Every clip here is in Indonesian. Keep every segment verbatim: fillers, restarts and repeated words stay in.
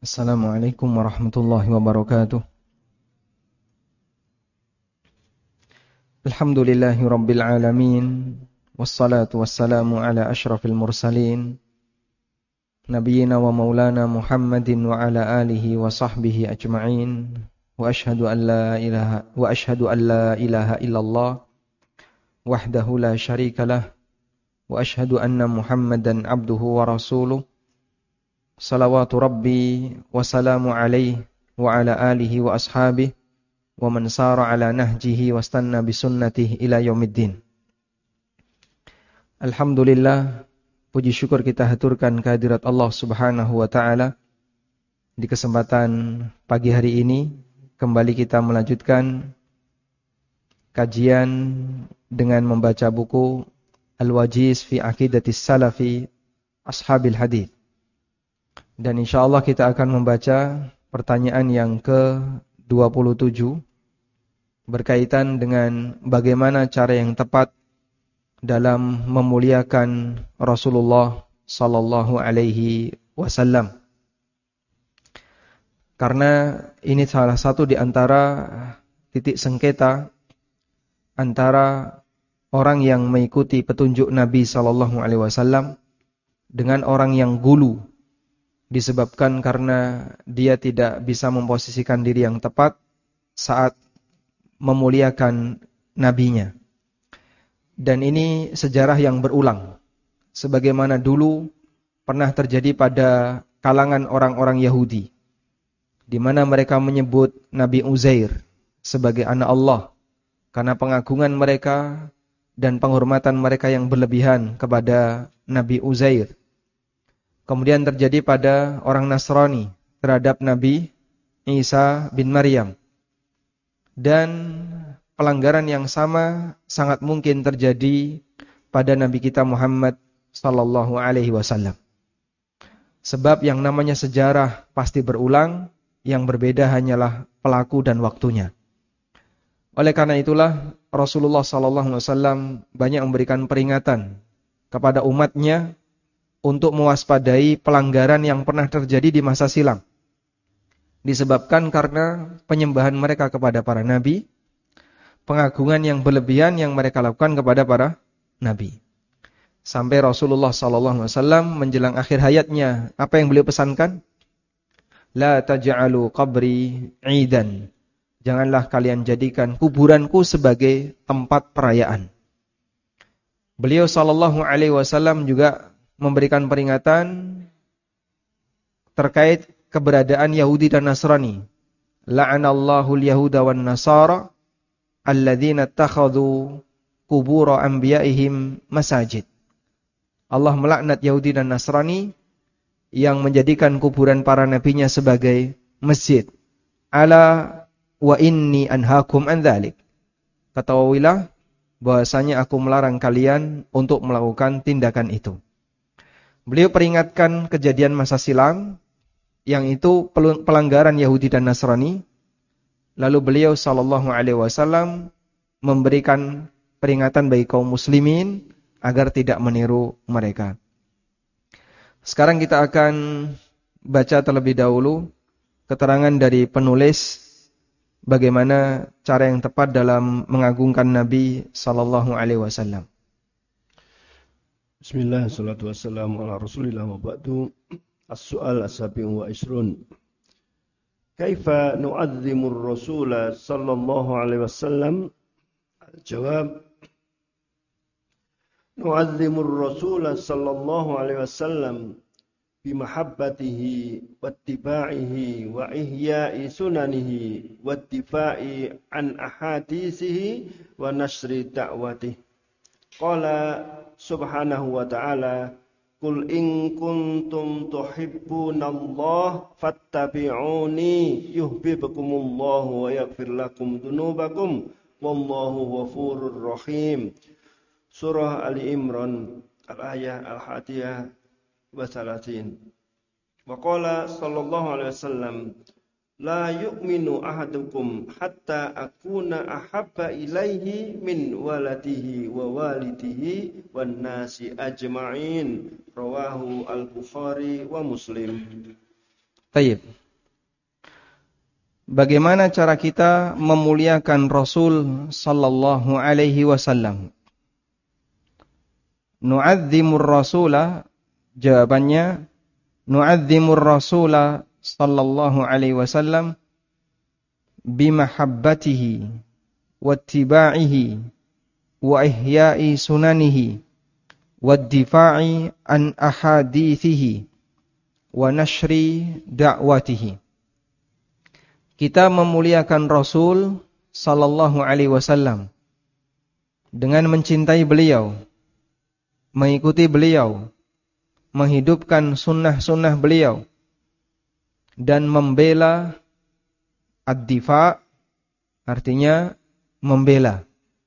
Assalamualaikum warahmatullahi wabarakatuh. Alhamdulillahi rabbil alamin. Wassalatu wassalamu ala ashrafil mursalin, Nabiyyina wa maulana Muhammadin wa ala alihi wa sahbihi ajma'in. Wa ashhadu an la ilaha wa ashhadu an la ilaha illallah wahdahu la syarika lah. Wa ashhadu anna Muhammadan abduhu wa rasuluh. Salawatu Rabbi wa salamu alaihi wa ala alihi wa ashabihi wa man sara ala nahjihi wa stanna bisunnatihi ila yaumiddin. Alhamdulillah, puji syukur kita haturkan kehadirat Allah Subhanahu wa taala. Di kesempatan pagi hari ini kembali kita melanjutkan kajian dengan membaca buku Al-Wajiz fi Aqidatis Salafi Ashabil Hadits. Dan insyaallah kita akan membaca pertanyaan yang ke dua puluh tujuh berkaitan dengan bagaimana cara yang tepat dalam memuliakan Rasulullah sallallahu alaihi wasallam. Karena ini salah satu di antara titik sengketa antara orang yang mengikuti petunjuk Nabi sallallahu alaihi wasallam dengan orang yang gulu, disebabkan karena dia tidak bisa memposisikan diri yang tepat saat memuliakan nabinya. Dan ini sejarah yang berulang, sebagaimana dulu pernah terjadi pada kalangan orang-orang Yahudi, di mana mereka menyebut Nabi Uzair sebagai anak Allah karena pengagungan mereka dan penghormatan mereka yang berlebihan kepada Nabi Uzair. Kemudian terjadi pada orang Nasrani terhadap Nabi Isa bin Maryam. Dan pelanggaran yang sama sangat mungkin terjadi pada Nabi kita Muhammad sallallahu alaihi wasallam. Sebab yang namanya sejarah pasti berulang, yang berbeda hanyalah pelaku dan waktunya. Oleh karena itulah Rasulullah sallallahu alaihi wasallam banyak memberikan peringatan kepada umatnya untuk mewaspadai pelanggaran yang pernah terjadi di masa silam. Disebabkan karena penyembahan mereka kepada para nabi, pengagungan yang berlebihan yang mereka lakukan kepada para nabi. Sampai Rasulullah sallallahu alaihi wasallam menjelang akhir hayatnya, apa yang beliau pesankan? La taj'alu qabri 'idan. Janganlah kalian jadikan kuburanku sebagai tempat perayaan. Beliau sallallahu alaihi wasallam juga memberikan peringatan terkait keberadaan Yahudi dan Nasrani. La'anallahu al-yahuda wan nasara alladzina ittakhadhu qubur anbiya'ihim masajid. Allah melaknat Yahudi dan Nasrani yang menjadikan kuburan para nabinya sebagai masjid. Ala wa inni anhaakum an dzalik. Ketahuilah bahwasanya aku melarang kalian untuk melakukan tindakan itu. Beliau peringatkan kejadian masa silam yang itu pelanggaran Yahudi dan Nasrani. Lalu beliau sallallahu alaihi wasallam memberikan peringatan bagi kaum muslimin agar tidak meniru mereka. Sekarang kita akan baca terlebih dahulu keterangan dari penulis bagaimana cara yang tepat dalam mengagungkan Nabi sallallahu alaihi wasallam. Bismillah, salatu wassalamu ala rasulillah wa ba'du. As-su'al as-sabi'u wa ishrun. Kaifa nu'azzimu ar-rasula sallallahu alaihi wasallam? Al-jawab, nu'azzimu ar-rasula sallallahu alaihi wasallam bimahabbatihi wattiba'ihi wa ihya'i sunanihi wattifa'i an ahadisihi wa nashri da'watihi. Qala subhanahu wa ta'ala, Qul in kuntum tuhibbunallaha fattabi'uni yuhibbukumullahu wa yaghfir lakum dzunubakum wallahu ghafurur rahim. Surah Ali Imran al-ayah al-hadiyah wa salasin. Wa qala sallallahu alaihi wasallam, la yu'minu ahadukum hatta akuna ahabba ilaihi min waladihi wa walidihi wan nasi ajma'in. Rawahu al-Bukhari wa Muslim. Baik. bagaimana cara kita memuliakan Rasul sallallahu alaihi wasallam? Nu'azzimur rasula, jawabannya nu'azzimur rasula sallallahu alaihi wasallam bimahabbatihi wattiba'ihi wa ihya'i sunanihi waddifa'i an ahadithihi wa nashri da'watihi. Kita memuliakan Rasul sallallahu alaihi wasallam dengan mencintai beliau, mengikuti beliau, menghidupkan sunnah-sunnah beliau, dan membela ad-difa', artinya membela.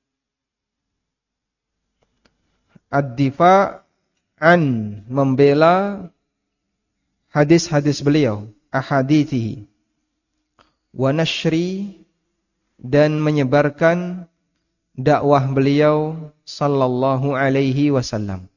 Ad-difa' an, membela hadis-hadis beliau, ahadithihi, wa nashri, dan menyebarkan dakwah beliau sallallahu alaihi wasallam.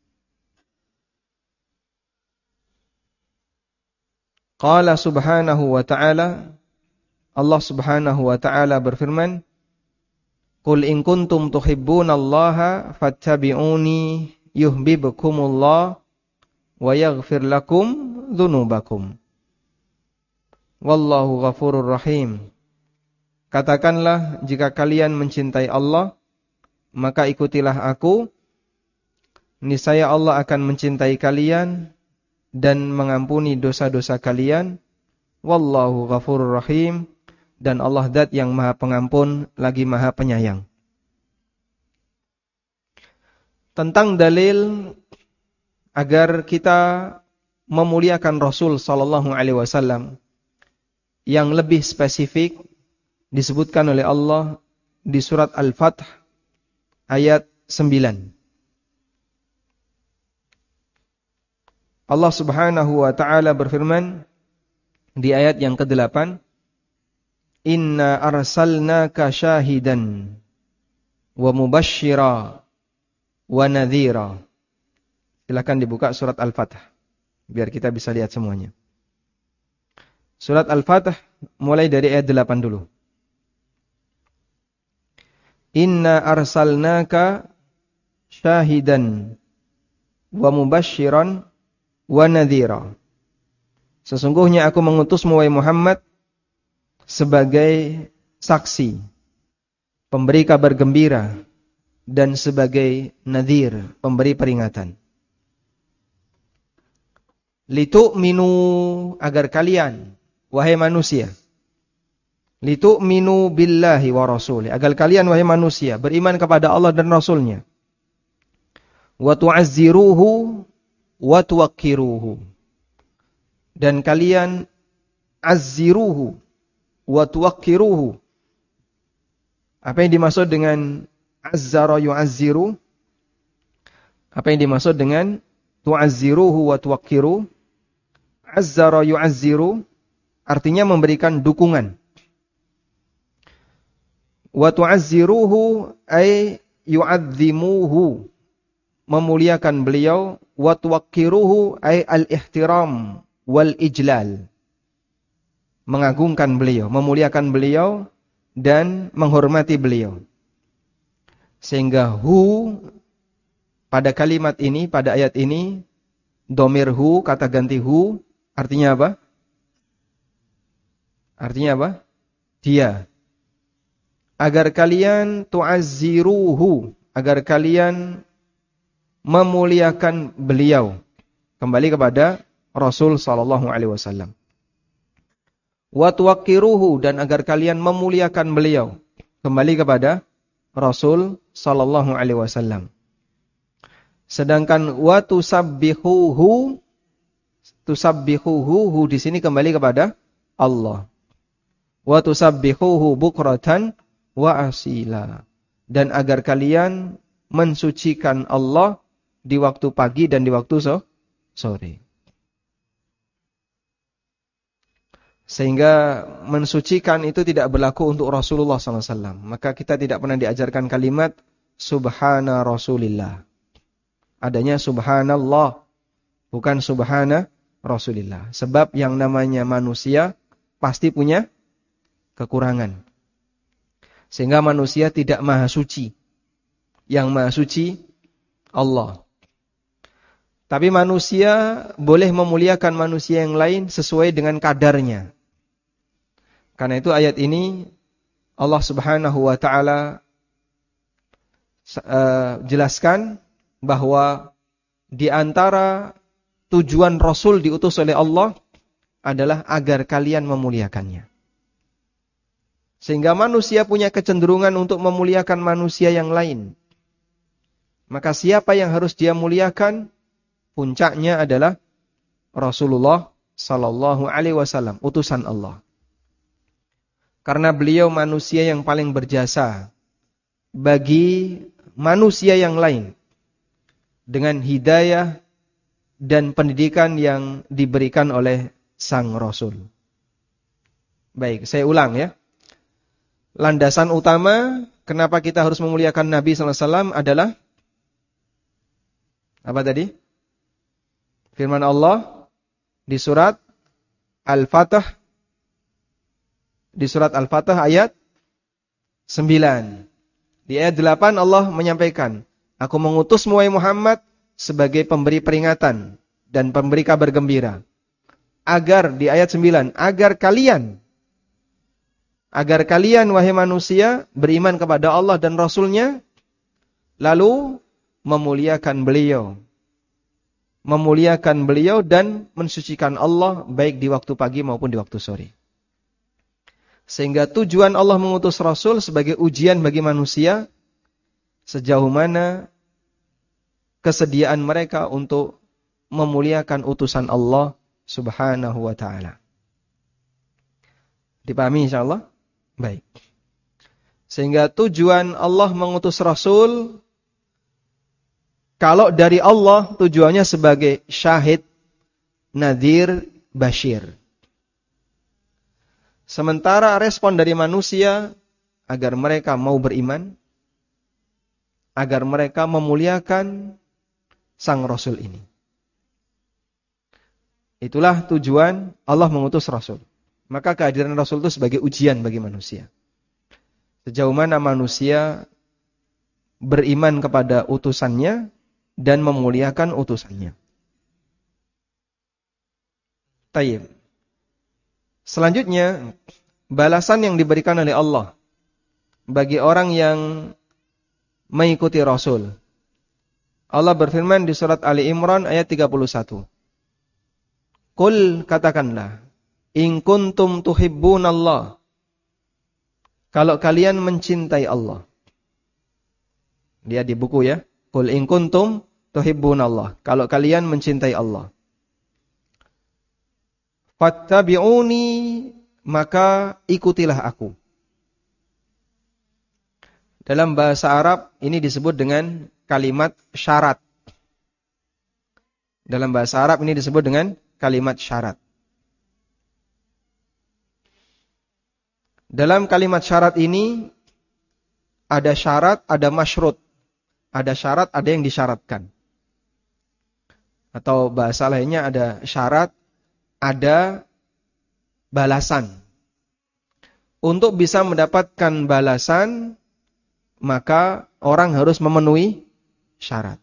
Qala subhanahu wa ta'ala, Allah subhanahu wa ta'ala berfirman, Qul in kuntum tuhibbunallaha fattabi'uni yuhibbukumullah wa yaghfir lakum dzunubakum. Wallahu ghafurur rahim. Katakanlah, jika kalian mencintai Allah, maka ikutilah aku. Niscaya Allah akan mencintai kalian dan mengampuni dosa-dosa kalian. Wallahu ghafurur rahim. Dan Allah zat yang maha pengampun lagi maha penyayang. Tentang dalil agar kita memuliakan Rasul sallallahu alaihi wasallam yang lebih spesifik disebutkan oleh Allah di surat Al-Fath ayat sembilan. Allah Subhanahu wa taala berfirman di ayat yang kedelapan, Inna arsalnaka syahidan wa mubashshira wa nadhira. Silakan dibuka surat Al-Fath biar kita bisa lihat semuanya. Surat Al-Fath mulai dari ayat delapan dulu. Inna arsalnaka syahidan wa mubashshiran wa nadhira. Sesungguhnya aku mengutusmu wahai Muhammad sebagai saksi, pemberi kabar gembira, dan sebagai nadhir, pemberi peringatan. Litu'minu, agar kalian, wahai manusia, litu'minu billahi wa rasulih, agar kalian wahai manusia beriman kepada Allah dan Rasulnya. Wa tu'azziruhu wa tuwaqqiruhu, dan kalian azziruhu wa tuwaqqiruhu. Apa yang dimaksud dengan azzara yu'azziru? Apa yang dimaksud dengan tu'azziruhu wa tuwaqqiru? Azzara yu'azziru artinya memberikan dukungan. Wa tu'azziruhu ay yu'azzimuhu, memuliakan beliau. Wa tuwaqqiruhu ay al-ihtiram wal ijlal, mengagungkan beliau, memuliakan beliau dan menghormati beliau. Sehingga hu pada kalimat ini, pada ayat ini, domir hu, kata ganti hu, artinya apa? Artinya apa? Dia. Agar kalian tu'azziruhu, agar kalian memuliakan beliau. Kembali kepada Rasul sallallahu alaihi wasallam. Wa tuwaqqiruhu, dan agar kalian memuliakan beliau. Kembali kepada Rasul sallallahu alaihi wasallam. Sedangkan wa tusabbihuhu, tusabbihuhu di sini kembali kepada Allah. Wa tusabbihuhu bukratan wa asila, dan agar kalian mensucikan Allah di waktu pagi dan di waktu sore. Sehingga mensucikan itu tidak berlaku untuk Rasulullah sallallahu alaihi wasallam. Maka kita tidak pernah diajarkan kalimat Subhana Rasulillah. Adanya Subhanallah, bukan Subhana Rasulillah. Sebab yang namanya manusia pasti punya kekurangan. Sehingga manusia tidak maha suci. Yang maha suci Allah. Tapi manusia boleh memuliakan manusia yang lain sesuai dengan kadarnya. Karena itu ayat ini Allah Subhanahu wa taala uh, jelaskan bahwa di antara tujuan Rasul diutus oleh Allah adalah agar kalian memuliakannya. Sehingga manusia punya kecenderungan untuk memuliakan manusia yang lain. Maka siapa yang harus dia muliakan? Puncaknya adalah Rasulullah sallallahu alaihi wasallam, utusan Allah. Karena beliau manusia yang paling berjasa bagi manusia yang lain dengan hidayah dan pendidikan yang diberikan oleh sang Rasul. Baik, saya ulang ya. Landasan utama kenapa kita harus memuliakan Nabi sallallahu alaihi wasallam adalah apa tadi? Firman Allah di surat Al-Fatah, di surat Al-Fatah ayat sembilan. Di ayat delapan Allah menyampaikan, aku mengutusmu wahai Muhammad sebagai pemberi peringatan dan pemberi kabar gembira. Agar, di ayat sembilan, agar kalian, agar kalian wahai manusia beriman kepada Allah dan Rasulnya, lalu memuliakan beliau. Memuliakan beliau dan mensucikan Allah baik di waktu pagi maupun di waktu sore. Sehingga tujuan Allah mengutus Rasul sebagai ujian bagi manusia sejauh mana kesediaan mereka untuk memuliakan utusan Allah Subhanahu wa ta'ala. Dipahami insyaallah? Baik. Sehingga tujuan Allah mengutus Rasul, kalau dari Allah tujuannya sebagai syahid, nadhir, basyir. Sementara respon dari manusia agar mereka mau beriman, agar mereka memuliakan sang Rasul ini. Itulah tujuan Allah mengutus Rasul. Maka kehadiran Rasul itu sebagai ujian bagi manusia. Sejauh mana manusia beriman kepada utusannya dan memuliakan utusannya. Tayyib. Selanjutnya, balasan yang diberikan oleh Allah bagi orang yang mengikuti Rasul. Allah berfirman di surat Ali Imran ayat tiga puluh satu. Qul, katakanlah, in kuntum tuhibbunallah, kalau kalian mencintai Allah. Dia di buku ya. Qul in kuntum tuhibbunallah, kalau kalian mencintai Allah. Fattabi'uni, maka ikutilah aku. Dalam bahasa Arab ini disebut dengan kalimat syarat. Dalam bahasa Arab ini disebut dengan kalimat syarat. Dalam kalimat syarat ini ada syarat, ada masyrut. Ada syarat, ada yang disyaratkan. Atau bahasa lainnya ada syarat, ada balasan. Untuk bisa mendapatkan balasan, maka orang harus memenuhi syarat.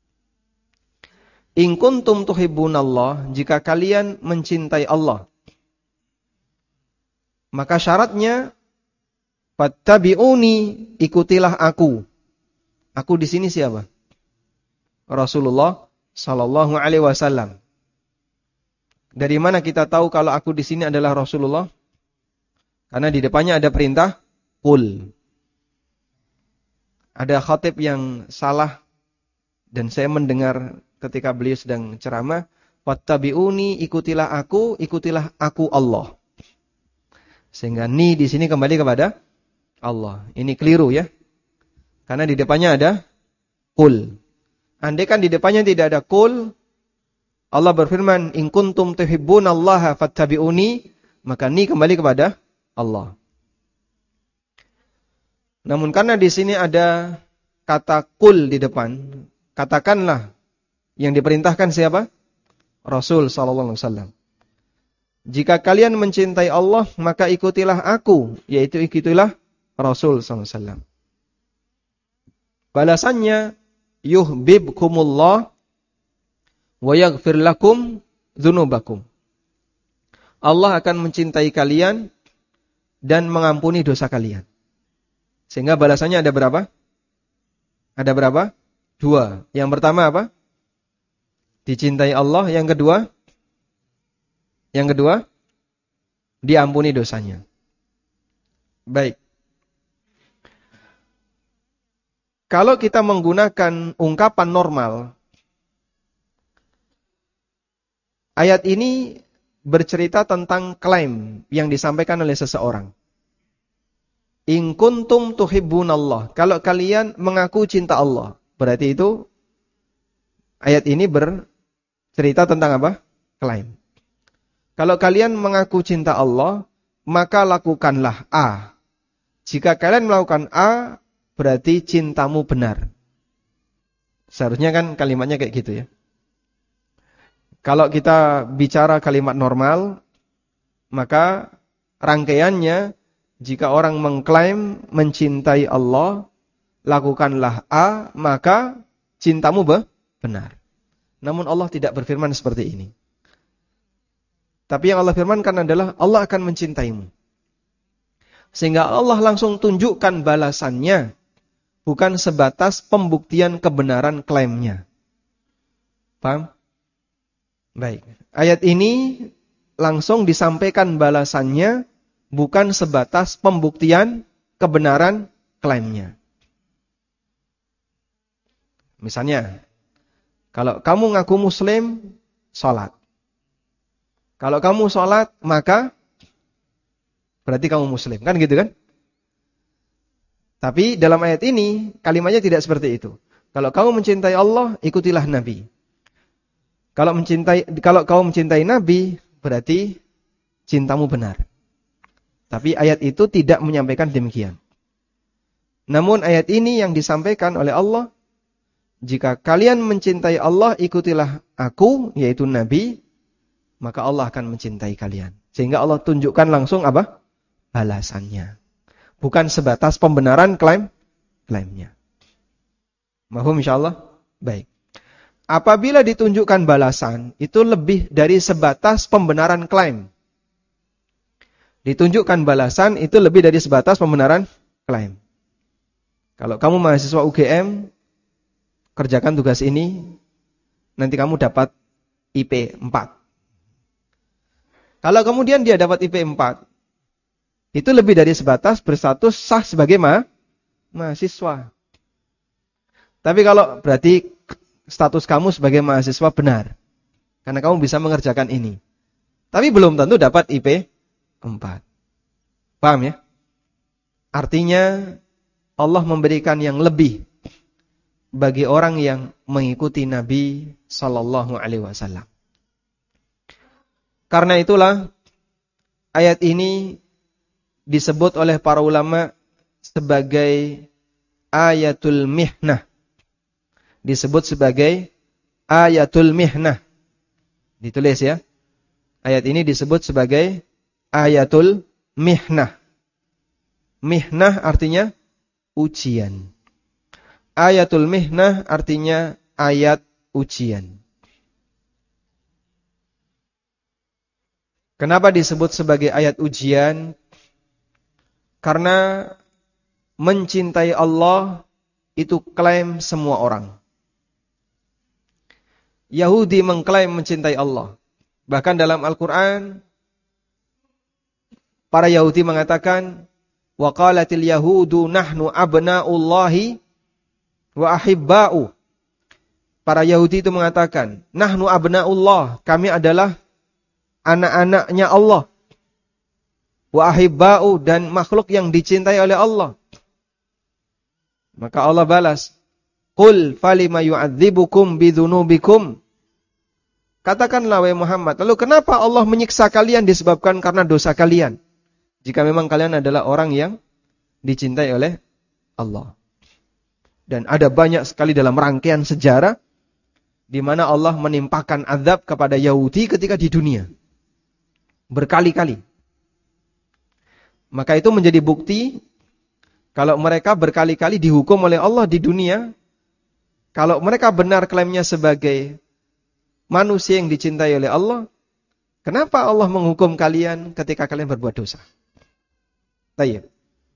In kuntum tuhibbunallah, jika kalian mencintai Allah, maka syaratnya fattabi'uni, ikutilah aku. Aku di sini siapa? Rasulullah sallallahu alaihi wasallam. Dari mana kita tahu kalau aku di sini adalah Rasulullah? Karena di depannya ada perintah qul. Ada khatib yang salah dan saya mendengar ketika beliau sedang ceramah, wattabi'uni, ikutilah aku, ikutilah aku Allah. Sehingga ni di sini kembali kepada Allah. Ini keliru ya. Karena di depannya ada qul. Andai kan di depannya tidak ada qul, Allah berfirman, in kuntum tuhibbunallaha fattabi'uni, maka ni kembali kepada Allah. Namun karena di sini ada kata qul di depan, katakanlah, yang diperintahkan siapa? Rasul sallallahu alaihi wasallam. Jika kalian mencintai Allah, maka ikutilah aku, yaitu ikutilah Rasul sallallahu alaihi wasallam. Balasannya, yuhibbukumullah wa yaghfir lakum dzunubakum. Allah akan mencintai kalian dan mengampuni dosa kalian. Sehingga balasannya ada berapa? Ada berapa? Dua. Yang pertama apa? Dicintai Allah. Yang kedua? Yang kedua? Diampuni dosanya. Baik. Kalau kita menggunakan ungkapan normal, ayat ini bercerita tentang klaim yang disampaikan oleh seseorang. In kuntum tuhibbunallah. Kalau kalian mengaku cinta Allah. Berarti itu ayat ini bercerita tentang apa? Klaim. Kalau kalian mengaku cinta Allah, maka lakukanlah A. Jika kalian melakukan A, berarti cintamu benar. Seharusnya kan kalimatnya kayak gitu ya. Kalau kita bicara kalimat normal, maka rangkaiannya, jika orang mengklaim mencintai Allah, lakukanlah A, maka cintamu benar. Namun Allah tidak berfirman seperti ini. Tapi yang Allah firmankan adalah Allah akan mencintaimu. Sehingga Allah langsung tunjukkan balasannya, bukan sebatas pembuktian kebenaran klaimnya. Paham? Baik. Ayat ini langsung disampaikan balasannya, bukan sebatas pembuktian kebenaran klaimnya. Misalnya, kalau kamu ngaku muslim, sholat. Kalau kamu sholat, maka berarti kamu muslim. Kan gitu kan? Tapi dalam ayat ini, kalimatnya tidak seperti itu. Kalau kamu mencintai Allah, ikutilah Nabi. Kalau mencintai, kalau kamu mencintai Nabi, berarti cintamu benar. Tapi ayat itu tidak menyampaikan demikian. Namun ayat ini yang disampaikan oleh Allah, jika kalian mencintai Allah, ikutilah aku, yaitu Nabi, maka Allah akan mencintai kalian. Sehingga Allah tunjukkan langsung apa? Balasannya. Bukan sebatas pembenaran klaim klaimnya. Mahum insyaallah? Baik. Apabila ditunjukkan balasan, itu lebih dari sebatas pembenaran klaim. Ditunjukkan balasan itu lebih dari sebatas pembenaran klaim. Kalau kamu mahasiswa U G M, kerjakan tugas ini, nanti kamu dapat I P empat. Kalau kemudian dia dapat I P empat, itu lebih dari sebatas berstatus sah sebagai ma mahasiswa. Tapi kalau berarti status kamu sebagai mahasiswa benar, karena kamu bisa mengerjakan ini. Tapi belum tentu dapat I P empat. Paham ya? Artinya Allah memberikan yang lebih bagi orang yang mengikuti Nabi sallallahu alaihi wasallam. Karena itulah ayat ini disebut oleh para ulama sebagai ayatul mihnah. Disebut sebagai ayatul mihnah. Ditulis ya. Ayat ini disebut sebagai ayatul mihnah. Mihnah artinya ujian. Ayatul mihnah artinya ayat ujian. Kenapa disebut sebagai ayat ujian? Karena mencintai Allah itu klaim semua orang. Yahudi mengklaim mencintai Allah. Bahkan dalam Al-Quran, para Yahudi mengatakan, wa qalatil yahudu nahnu abna'ullahi wa ahibba'u. Para Yahudi itu mengatakan, nahnu abna'ullah, kami adalah anak-anaknya Allah. Wa ahibba'u, dan makhluk yang dicintai oleh Allah. Maka Allah balas, qul falima yu'adzibukum bidzunubikum. Katakanlah wahai Muhammad, lalu kenapa Allah menyiksa kalian disebabkan karena dosa kalian? Jika memang kalian adalah orang yang dicintai oleh Allah. Dan ada banyak sekali dalam rangkaian sejarah di mana Allah menimpakan azab kepada Yahudi ketika di dunia. berkali-kali. Maka itu menjadi bukti kalau mereka berkali-kali dihukum oleh Allah di dunia, kalau mereka benar klaimnya sebagai manusia yang dicintai oleh Allah, kenapa Allah menghukum kalian ketika kalian berbuat dosa? Baik.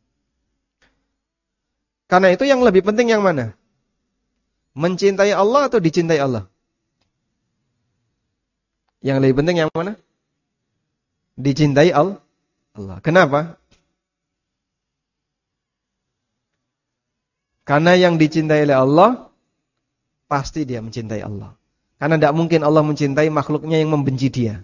Karena itu yang lebih penting yang mana? Mencintai Allah atau dicintai Allah? Yang lebih penting yang mana? Dicintai Allah. Kenapa? Karena yang dicintai oleh Allah, pasti dia mencintai Allah. Karena tidak mungkin Allah mencintai makhluknya yang membenci dia.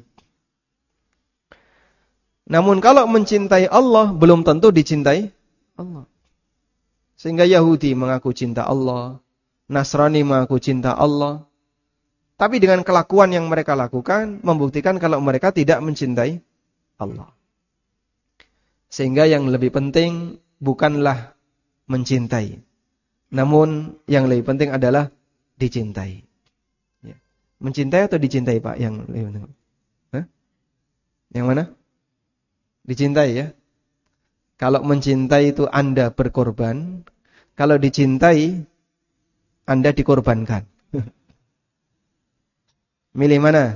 Namun kalau mencintai Allah, belum tentu dicintai Allah. Sehingga Yahudi mengaku cinta Allah, Nasrani mengaku cinta Allah. Tapi dengan kelakuan yang mereka lakukan, membuktikan kalau mereka tidak mencintai Allah. Sehingga yang lebih penting bukanlah mencintai. Namun yang lebih penting adalah dicintai. Ya. Mencintai atau dicintai Pak? Yang lebih penting. Hah? Yang mana? Dicintai ya. Kalau mencintai itu Anda berkorban. Kalau dicintai, Anda dikorbankan. Milih mana?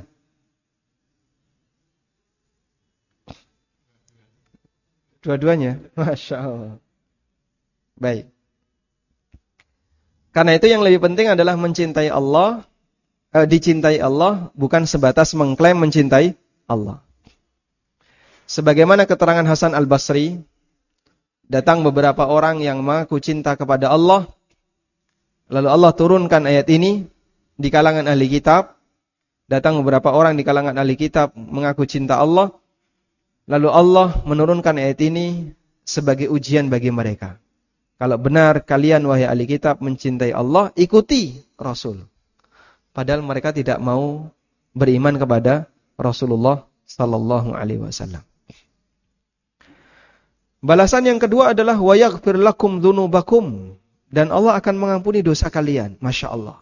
Dua-duanya. Masya Allah. Baik. Karena itu yang lebih penting adalah mencintai Allah, eh, dicintai Allah, bukan sebatas mengklaim mencintai Allah. Sebagaimana keterangan Hasan Al-Basri, datang beberapa orang yang mengaku cinta kepada Allah, lalu Allah turunkan ayat ini di kalangan ahli kitab. Datang beberapa orang di kalangan ahli kitab mengaku cinta Allah, lalu Allah menurunkan ayat ini sebagai ujian bagi mereka. Kalau benar kalian wahai ahli kitab mencintai Allah, ikuti Rasul. Padahal mereka tidak mau beriman kepada Rasulullah sallallahu alaihi wasallam. Balasan yang kedua adalah wa yaghfir lakum dzunubakum, dan Allah akan mengampuni dosa kalian. Masya Allah.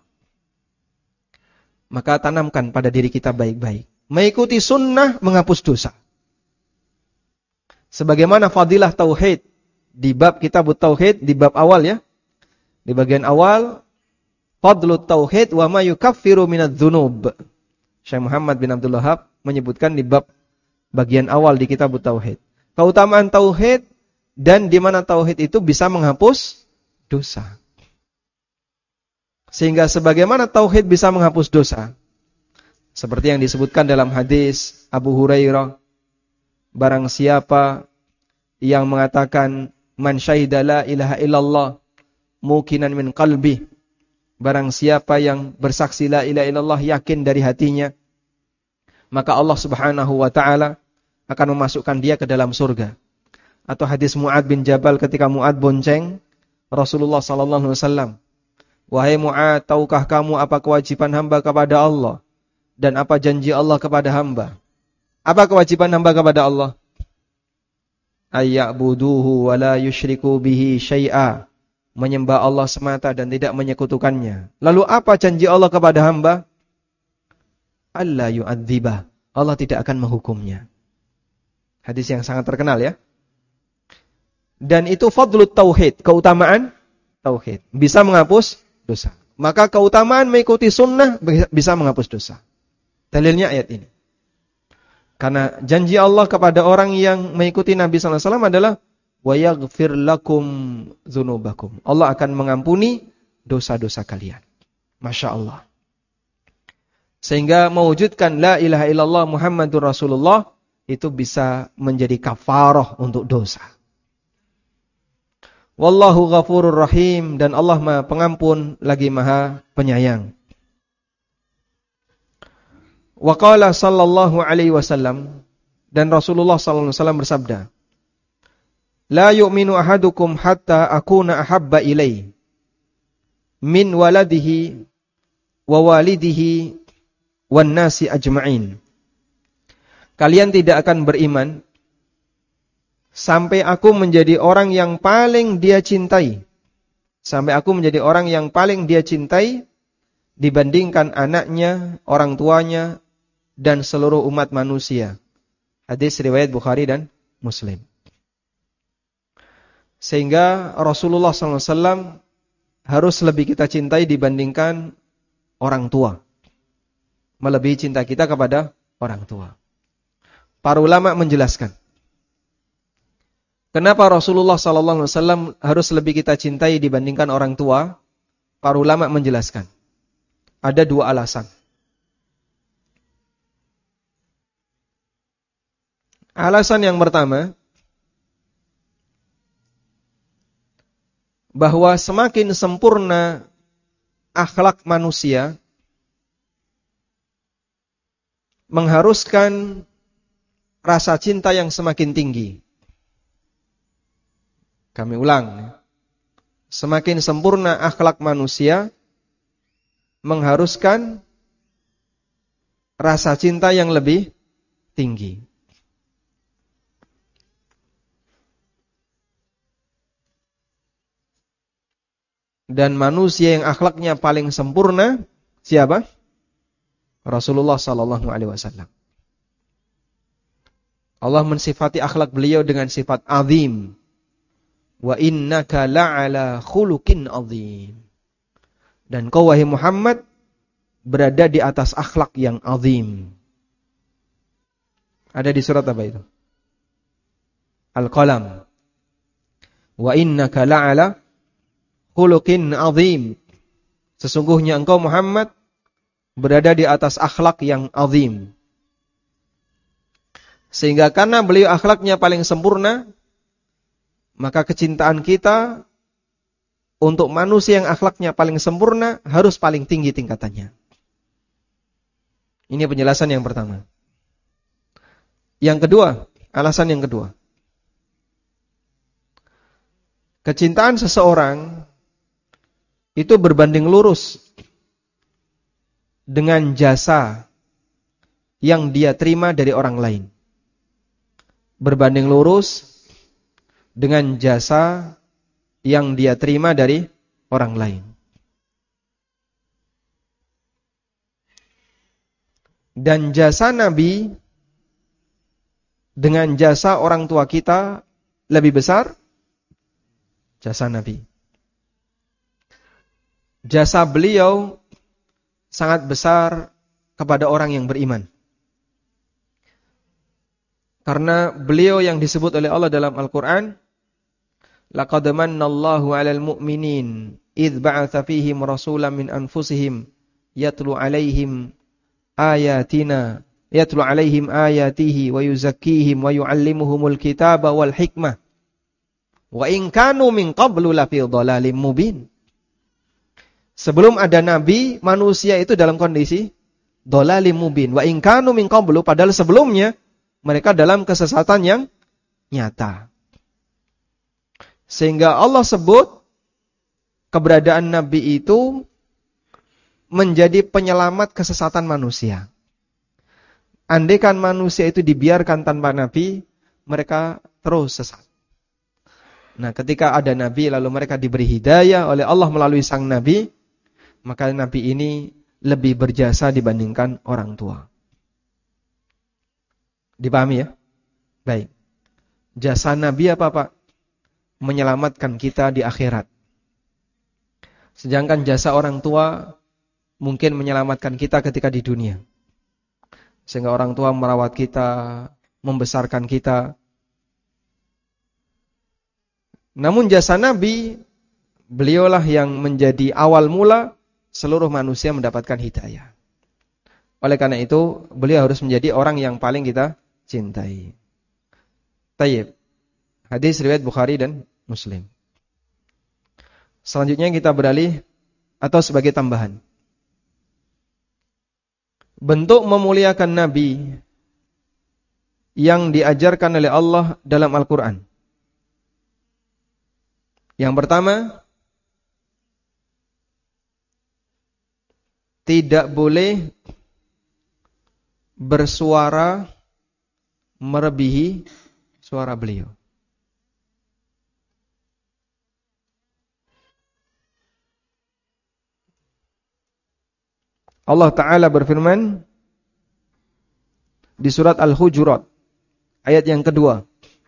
Maka tanamkan pada diri kita baik-baik. Mengikuti sunnah menghapus dosa. Sebagaimana fadilah tauhid di bab kitab tauhid, di bab awal ya. Di bagian awal, fadlut tauhid wa ma yukaffiru minadz dzunub. Syekh Muhammad bin Abdul Wahhab menyebutkan di bab bagian awal di kitab tauhid. Keutamaan tauhid dan di mana tauhid itu bisa menghapus dosa. Sehingga sebagaimana tauhid bisa menghapus dosa, seperti yang disebutkan dalam hadis Abu Hurairah, barang siapa yang mengatakan man syahida la ilaha illallah muqinan min qalbi, barang siapa yang bersaksi la ilaha illallah yakin dari hatinya, maka Allah Subhanahu wa taala akan memasukkan dia ke dalam surga. Atau hadis Mu'ad bin Jabal ketika Mu'ad bonceng Rasulullah sallallahu alaihi wasallam, wahai Mu'ad, tahukah kamu apa kewajiban hamba kepada Allah dan apa janji Allah kepada hamba? Apa kewajiban hamba kepada Allah? Ayya'buduhu wa la yusyriku bihi syai'a, menyembah Allah semata dan tidak menyekutukannya. Lalu apa janji Allah kepada hamba? Alla yu'adzibah, Allah tidak akan menghukumnya. Hadis yang sangat terkenal ya. Dan itu fadlut tauhid, keutamaan tauhid, bisa menghapus dosa. Maka keutamaan mengikuti sunnah bisa menghapus dosa. Dalilnya ayat ini. Karena janji Allah kepada orang yang mengikuti Nabi sallallahu alaihi wasallam adalah wa yaghfir lakum dzunubakum. Allah akan mengampuni dosa-dosa kalian. Masya Allah. Sehingga mewujudkan la ilaha illallah Muhammadur Rasulullah itu bisa menjadi kafarah untuk dosa. Wallahu ghafurur rahim, dan Allah Maha Pengampun lagi Maha Penyayang. Wa qala sallallahu alaihi wasallam, dan Rasulullah sallallahu alaihi wasallam bersabda, la yu'minu ahadukum hatta akuna ahabba ilaihi min waladihi wa walidihi wan nasi ajma'in. Kalian tidak akan beriman sampai aku menjadi orang yang paling dia cintai. Sampai aku menjadi orang yang paling dia cintai dibandingkan anaknya, orang tuanya, dan seluruh umat manusia. Hadis riwayat Bukhari dan Muslim. Sehingga Rasulullah sallallahu alaihi wasallam harus lebih kita cintai dibandingkan orang tua. Melebihi cinta kita kepada orang tua. Para ulama menjelaskan, kenapa Rasulullah sallallahu alaihi wasallam harus lebih kita cintai dibandingkan orang tua? Para ulama menjelaskan, ada dua alasan. Alasan yang pertama, bahwa semakin sempurna akhlak manusia, mengharuskan rasa cinta yang semakin tinggi. Kami ulang, semakin sempurna akhlak manusia, mengharuskan rasa cinta yang lebih tinggi. Dan manusia yang akhlaknya paling sempurna siapa? Rasulullah sallallahu alaihi wasallam. Allah mensifati akhlak beliau dengan sifat azim. Wa innaka la'ala khuluqin azim. Dan kau wahai Muhammad berada di atas akhlak yang azim. Ada di surat apa itu? Al-Qalam. Wa innaka la'ala khuluqin azim. Sesungguhnya engkau Muhammad berada di atas akhlak yang azim. Sehingga karena beliau akhlaknya paling sempurna, maka kecintaan kita untuk manusia yang akhlaknya paling sempurna harus paling tinggi tingkatannya. Ini penjelasan yang pertama. Yang kedua, alasan yang kedua. Kecintaan seseorang itu berbanding lurus dengan jasa yang dia terima dari orang lain. Berbanding lurus dengan jasa yang dia terima dari orang lain. Dan jasa Nabi dengan jasa orang tua kita lebih besar jasa Nabi. Jasa beliau sangat besar kepada orang yang beriman. Karena beliau yang disebut oleh Allah dalam Al-Quran, laqad mannallahu 'alal mu'minin idh ba'atha fihim rasulan min anfusihim yatlu 'alaihim ayatina yatlu 'alaihim ayatihi wa yuzakkihim wa yu'allimuhumul kitaba wal hikmah wa in kanu min qablu lafi dhalalin mubin. Sebelum ada nabi, manusia itu dalam kondisi dhalalim mubin. Wa in kanu min qablu, padahal sebelumnya mereka dalam kesesatan yang nyata. Sehingga Allah sebut keberadaan Nabi itu menjadi penyelamat kesesatan manusia. Andaikan manusia itu dibiarkan tanpa Nabi, mereka terus sesat. Nah, ketika ada Nabi lalu mereka diberi hidayah oleh Allah melalui sang Nabi, maka Nabi ini lebih berjasa dibandingkan orang tua. Dipahami ya? Baik. Jasa Nabi apa Pak? Menyelamatkan kita di akhirat. Sedangkan jasa orang tua mungkin menyelamatkan kita ketika di dunia. Sehingga orang tua merawat kita, membesarkan kita. Namun jasa Nabi, beliaulah yang menjadi awal mula seluruh manusia mendapatkan hidayah. Oleh karena itu, beliau harus menjadi orang yang paling kita cintai. Tayyib. Hadis riwayat Bukhari dan Muslim. Selanjutnya kita beralih atau sebagai tambahan. Bentuk memuliakan Nabi yang diajarkan oleh Allah dalam Al-Quran. Yang pertama, tidak boleh bersuara melebihi suara beliau. Allah Ta'ala berfirman di surat Al-Hujurat Ayat yang kedua.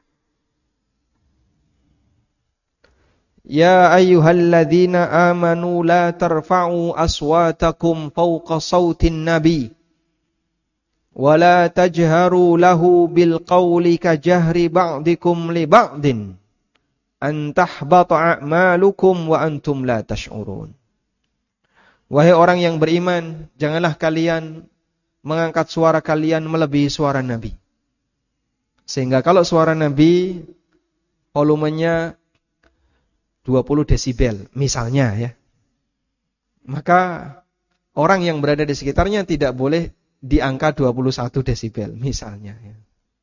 Ya ayyuhalladzina amanu la tarfa'u aswatakum fawqa sawtin nabi wa la tajharu lahu bil qawli ka jahri ba'dikum li ba'din an tahbata a'malukum wa antum la tash'urun. Wahai orang yang beriman, janganlah kalian mengangkat suara kalian melebihi suara Nabi. Sehingga kalau suara Nabi volumenya dua puluh desibel misalnya ya, maka orang yang berada di sekitarnya tidak boleh di angka dua puluh satu desibel misalnya ya.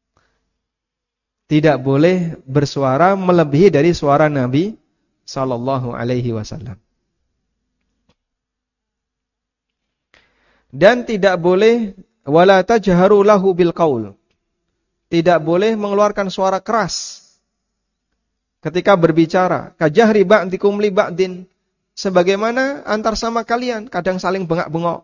Tidak boleh bersuara melebihi dari suara Nabi sallallahu alaihi wasallam. Dan tidak boleh wala tajharu lahu bil qaul. Tidak boleh mengeluarkan suara keras ketika berbicara, kajahri ba'dikum li ba'din, sebagaimana antar sama kalian kadang saling bengak-bengok.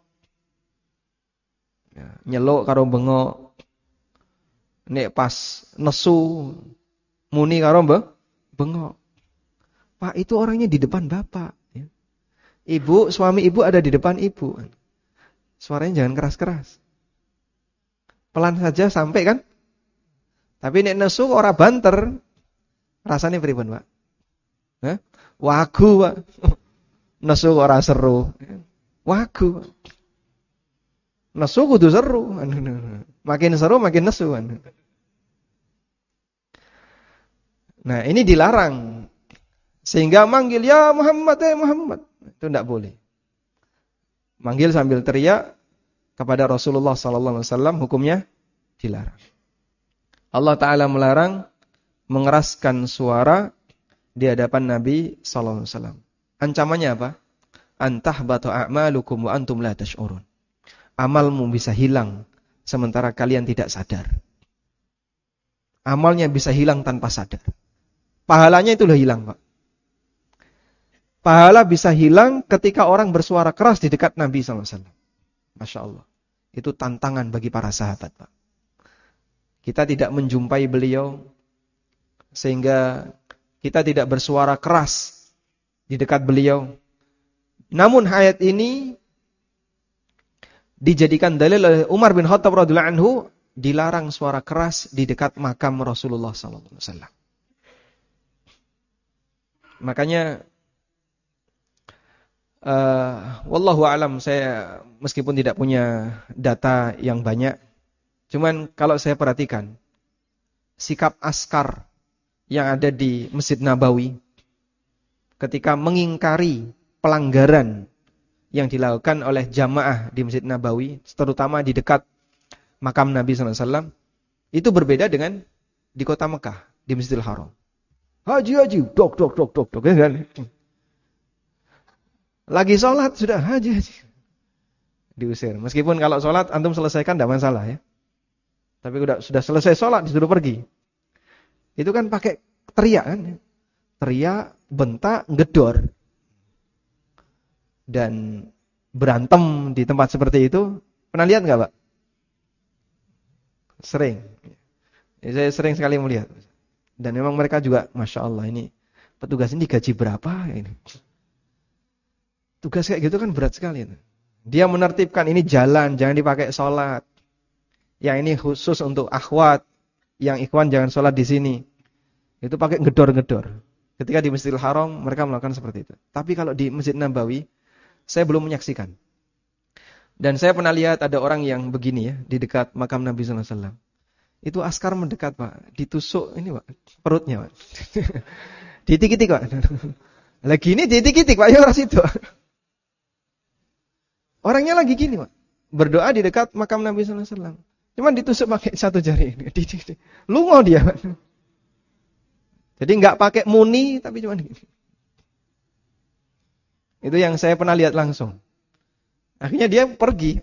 Ya, nyeluk karo bengok. Nek pas nesu muni karo bengok. Pak, itu orangnya di depan Bapak, ya. Ibu, suami ibu ada di depan ibu. Suaranya jangan keras-keras. Pelan saja sampai kan? Tapi nek nesu ora banter. Rasanya pripun, Pak? Hah? Wagu, Pak. Nesu kok ora seru. Wagu. Nesu kudu seru. Makin seru makin nesu. Nah, ini dilarang. Sehingga manggil ya Muhammad, ya Muhammad. Itu tidak boleh. Manggil sambil teriak kepada Rasulullah sallallahu alaihi wasallam hukumnya dilarang. Allah Ta'ala melarang mengeraskan suara di hadapan Nabi sallallahu alaihi wasallam. Ancamannya apa? Antahbatu a'malukum wa antum la tash'urun. Amalmu bisa hilang sementara kalian tidak sadar. Amalnya bisa hilang tanpa sadar. Pahalanya itu udah hilang, Pak. Pahala bisa hilang ketika orang bersuara keras di dekat Nabi sallallahu alaihi wasallam. Masya Allah. Itu tantangan bagi para sahabat, Pak. Kita tidak menjumpai beliau sehingga kita tidak bersuara keras di dekat beliau. Namun ayat ini dijadikan dalil oleh Umar bin Khattab radhiyallahu anhu, dilarang suara keras di dekat makam Rasulullah sallallahu alaihi wasallam. Makanya uh, wallahu alam, saya meskipun tidak punya data yang banyak, cuman kalau saya perhatikan sikap askar yang ada di Masjid Nabawi ketika mengingkari pelanggaran yang dilakukan oleh jamaah di Masjid Nabawi, terutama di dekat makam Nabi sallallahu alaihi wasallam, itu berbeda dengan di kota Mekah, di Masjidil Haram. Haji haji, dok dok dok dok dok, kan? Lagi sholat sudah haji haji, diusir. Meskipun kalau sholat antum selesaikan tidak masalah ya, tapi sudah sudah selesai sholat disuruh pergi. Itu kan pakai teriak kan, teriak, bentak, gedor, dan berantem di tempat seperti itu. Pernah lihat nggak, Pak? Sering. Ya, saya sering sekali melihat. Dan memang mereka juga, masya Allah, ini petugas ini gaji berapa ini? Tugas kayak gitu kan berat sekali. Dia menertibkan ini jalan, jangan dipakai sholat. Yang ini khusus untuk akhwat, yang ikhwan jangan sholat di sini. Itu pakai ngedor-ngedor. Ketika di Masjidil Haram mereka melakukan seperti itu. Tapi kalau di Masjid Nabawi saya belum menyaksikan. Dan saya pernah lihat ada orang yang begini ya di dekat makam Nabi sallallahu alaihi wasallam. Itu askar mendekat, Pak, ditusuk ini, Pak, perutnya, Pak. Ditik-itik, Pak. Lagi ini ditik-itik, Pak, ya orang situ. Orangnya lagi gini, Pak. Berdoa di dekat makam Nabi sallallahu alaihi wasallam. Cuman ditusuk pakai satu jari ini. Lungo dia, Pak. Jadi enggak pakai muni tapi cuman gini. Itu yang saya pernah lihat langsung. Akhirnya dia pergi.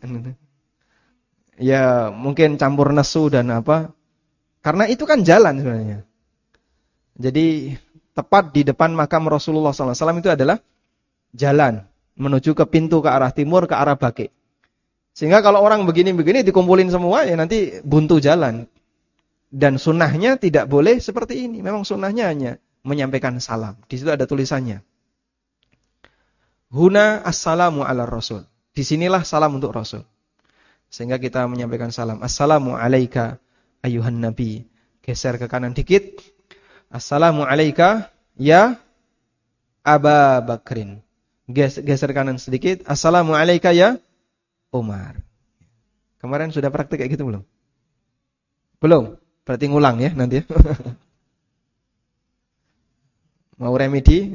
Ya mungkin campur nesu dan apa. Karena itu kan jalan sebenarnya. Jadi tepat di depan makam Rasulullah sallallahu alaihi wasallam itu adalah jalan menuju ke pintu ke arah timur, ke arah Baqi. Sehingga kalau orang begini-begini dikumpulin semua ya nanti buntu jalan. Dan sunnahnya tidak boleh seperti ini. Memang sunnahnya hanya menyampaikan salam. Di situ ada tulisannya. Huna assalamu ala rasul. Disinilah salam untuk Rasul. Sehingga kita menyampaikan salam. Assalamu alaika ayuhan nabi. Geser ke kanan dikit. Assalamu alaika ya Aba Bakrin. Geser kanan sedikit. Assalamu alaika ya Umar. Kemarin sudah praktik kayak gitu belum? Belum? Berarti ngulang ya nanti ya. Mau remedi?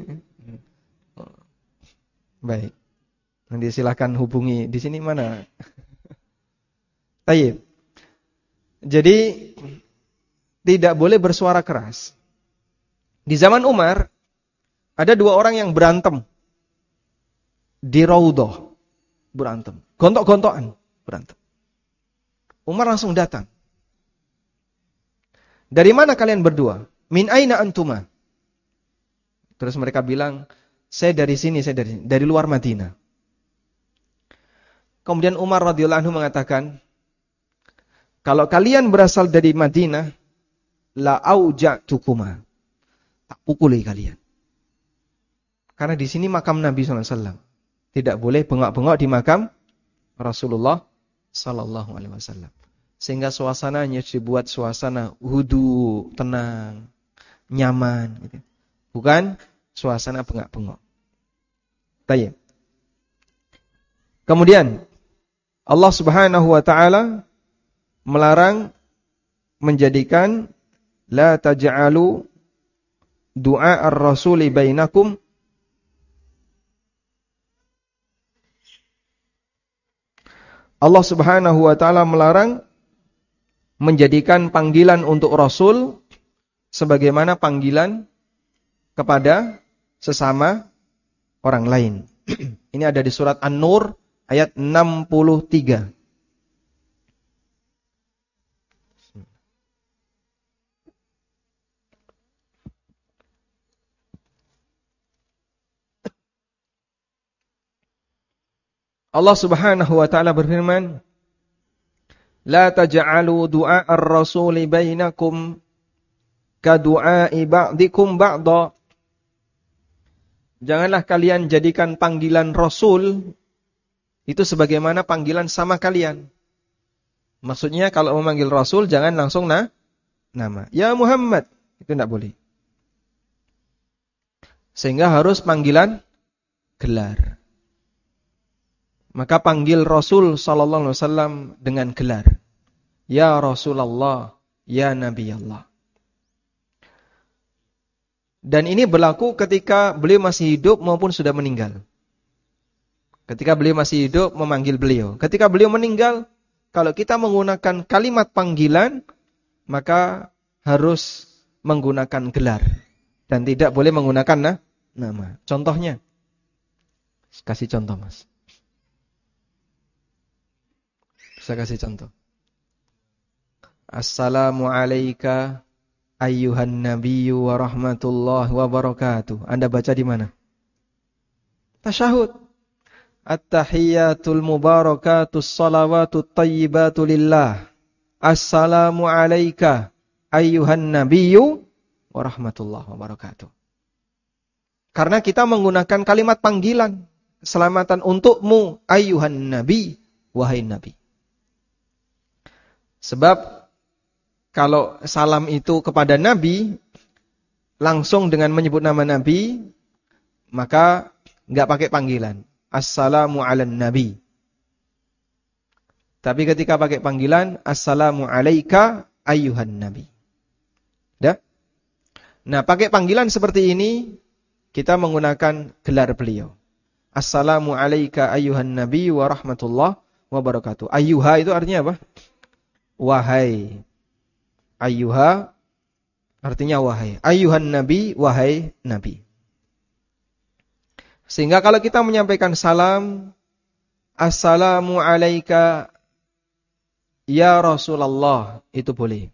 Baik. Nanti silakan hubungi di sini mana. Tayyib. Jadi tidak boleh bersuara keras. Di zaman Umar ada dua orang yang berantem di Raudhah. Berantem. Gontok-gontokan berantem. Umar langsung datang. Dari mana kalian berdua? Min aina antuma? Terus mereka bilang, saya dari sini, saya dari dari luar Madinah. Kemudian Umar radhiyallahu anhu mengatakan, kalau kalian berasal dari Madinah, la auja'tukuma. Tak pukuli kalian. Karena di sini makam Nabi sallallahu alaihi wasallam. Tidak boleh bengok-bengok di makam Rasulullah sallallahu alaihi wasallam. Sehingga suasananya dibuat suasana hudu, tenang, nyaman. Gitu. Bukan suasana bengak-bengok. Baik. Kemudian Allah Subhanahu wa taala melarang menjadikan la taj'alu du'a ar-rasuli bainakum Allah Subhanahu wa taala melarang menjadikan panggilan untuk Rasul sebagaimana panggilan kepada sesama orang lain. Ini ada di surat An-Nur ayat enam puluh tiga. Allah Subhanahu wa taala berfirman, la taj'alu du'a ar-rasuli bainakum ka du'a'i ba'dikum ba'da. Janganlah kalian jadikan panggilan Rasul itu sebagaimana panggilan sama kalian. Maksudnya kalau memanggil Rasul jangan langsung na nama. Ya Muhammad, itu tidak boleh. Sehingga harus panggilan gelar. Maka panggil Rasul sallallahu alaihi wasallam dengan gelar. Ya Rasulullah, ya Nabi Allah. Dan ini berlaku ketika beliau masih hidup maupun sudah meninggal. Ketika beliau masih hidup memanggil beliau. Ketika beliau meninggal, kalau kita menggunakan kalimat panggilan, maka harus menggunakan gelar. Dan tidak boleh menggunakan nah, nama. Contohnya. Kasih contoh mas. Saya kasih contoh. Assalamualaikum ayyuhan nabiyyu wa rahmatullahi wa barakatuh. Anda baca di mana? Tasyahud. At-tahiyyatul mubarakatus salawatut tayyibatu lillah. Assalamualaikum ayyuhan nabiyyu wa rahmatullahi wa barakatuh. Karena kita menggunakan kalimat panggilan. Keselamatan untukmu ayyuhan nabi, wahai nabi. Sebab kalau salam itu kepada Nabi langsung dengan menyebut nama Nabi, maka enggak pakai panggilan. Assalamu ala nabi. Tapi ketika pakai panggilan, Assalamu alaika ayyuhan nabi. Dah? Nah, pakai panggilan seperti ini kita menggunakan gelar beliau. Assalamu alaika ayyuhan nabi wa rahmatullah wa barakatuh. Ayyuha itu artinya apa? Wahai. Ayyuha artinya wahai. Ayyuhan nabi, wahai nabi. Sehingga kalau kita menyampaikan salam, Assalamu alaika ya Rasulullah, itu boleh.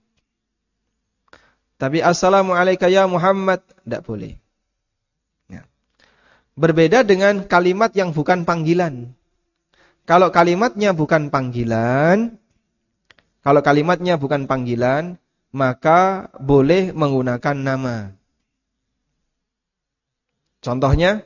Tapi Assalamu alaika ya Muhammad, tidak boleh. Ya. Berbeda dengan kalimat yang bukan panggilan. Kalau kalimatnya bukan panggilan, Kalau kalimatnya bukan panggilan, maka boleh menggunakan nama. Contohnya,